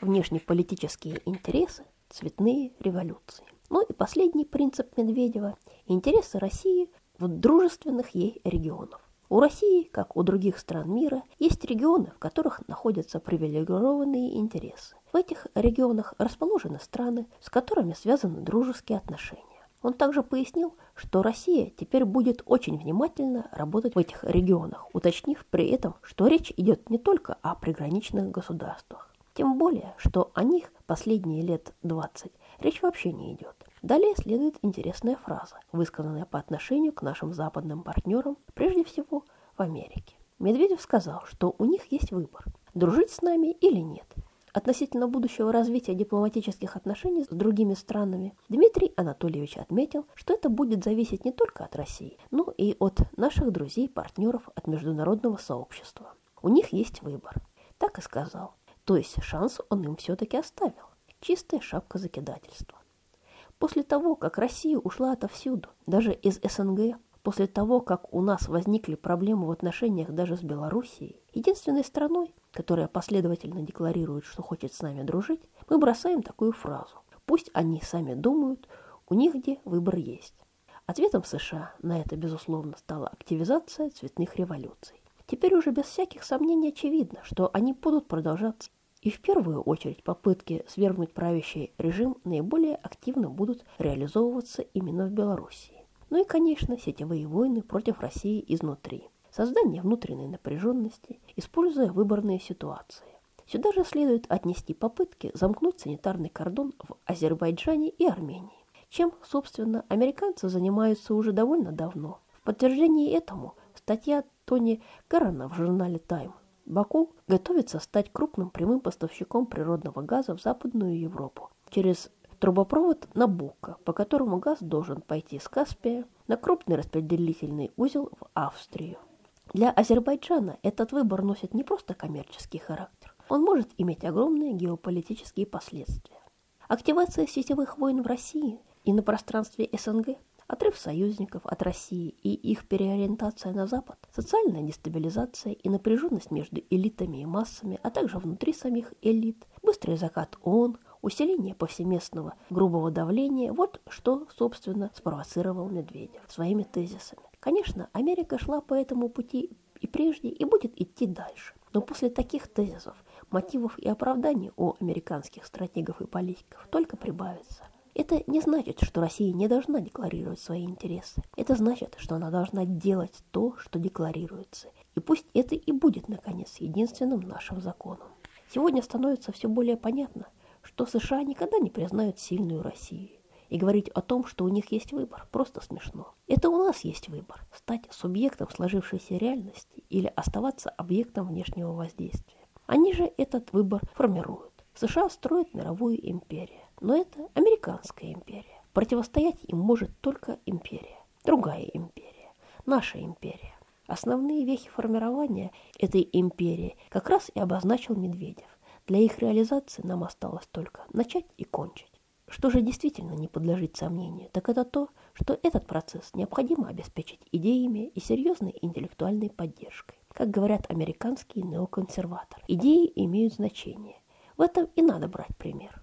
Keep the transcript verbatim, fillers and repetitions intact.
внешнеполитические интересы, цветные революции. Ну и последний принцип Медведева – интересы России в дружественных ей регионах. У России, как у других стран мира, есть регионы, в которых находятся привилегированные интересы. В этих регионах расположены страны, с которыми связаны дружеские отношения. Он также пояснил, что Россия теперь будет очень внимательно работать в этих регионах, уточнив при этом, что речь идет не только о приграничных государствах. Тем более, что о них последние лет двадцать речь вообще не идет. Далее следует интересная фраза, высказанная по отношению к нашим западным партнерам, прежде всего в Америке. Медведев сказал, что у них есть выбор – дружить с нами или нет. Относительно будущего развития дипломатических отношений с другими странами, Дмитрий Анатольевич отметил, что это будет зависеть не только от России, но и от наших друзей-партнеров от международного сообщества. У них есть выбор. Так и сказал. То есть шанс он им все-таки оставил. Чистая шапка закидательства. После того, как Россия ушла отовсюду, даже из СНГ, после того, как у нас возникли проблемы в отношениях даже с Белоруссией, единственной страной, которая последовательно декларирует, что хочет с нами дружить, мы бросаем такую фразу. Пусть они сами думают, у них где выбор есть. Ответом США на это, безусловно, стала активизация цветных революций. Теперь уже без всяких сомнений очевидно, что они будут продолжаться. И в первую очередь попытки свергнуть правящий режим наиболее активно будут реализовываться именно в Белоруссии. Ну и, конечно, сетевые войны против России изнутри. Создание внутренней напряженности, используя выборные ситуации. Сюда же следует отнести попытки замкнуть санитарный кордон в Азербайджане и Армении, чем, собственно, американцы занимаются уже довольно давно. В подтверждении этому статья Тони Гаррена в журнале Time. Баку готовится стать крупным прямым поставщиком природного газа в Западную Европу через трубопровод Набуко, по которому газ должен пойти с Каспия на крупный распределительный узел в Австрию. Для Азербайджана этот выбор носит не просто коммерческий характер, он может иметь огромные геополитические последствия. Активация сетевых войн в России и на пространстве СНГ, отрыв союзников от России и их переориентация на Запад, социальная дестабилизация и напряженность между элитами и массами, а также внутри самих элит, быстрый закат ООН, усиление повсеместного грубого давления – вот что, собственно, спровоцировал Медведев своими тезисами. Конечно, Америка шла по этому пути и прежде, и будет идти дальше. Но после таких тезисов, мотивов и оправданий у американских стратегов и политиков только прибавится. Это не значит, что Россия не должна декларировать свои интересы. Это значит, что она должна делать то, что декларируется. И пусть это и будет, наконец, единственным нашим законом. Сегодня становится все более понятно, что США никогда не признают сильную Россию. И говорить о том, что у них есть выбор, просто смешно. Это у нас есть выбор – стать субъектом сложившейся реальности или оставаться объектом внешнего воздействия. Они же этот выбор формируют. США строят мировую империю, но это американская империя. Противостоять им может только империя, другая империя, наша империя. Основные вехи формирования этой империи как раз и обозначил Медведев. Для их реализации нам осталось только начать и кончить. Что же действительно не подлежит сомнению, так это то, что этот процесс необходимо обеспечить идеями и серьезной интеллектуальной поддержкой. Как говорят американские неоконсерваторы, идеи имеют значение. В этом и надо брать пример.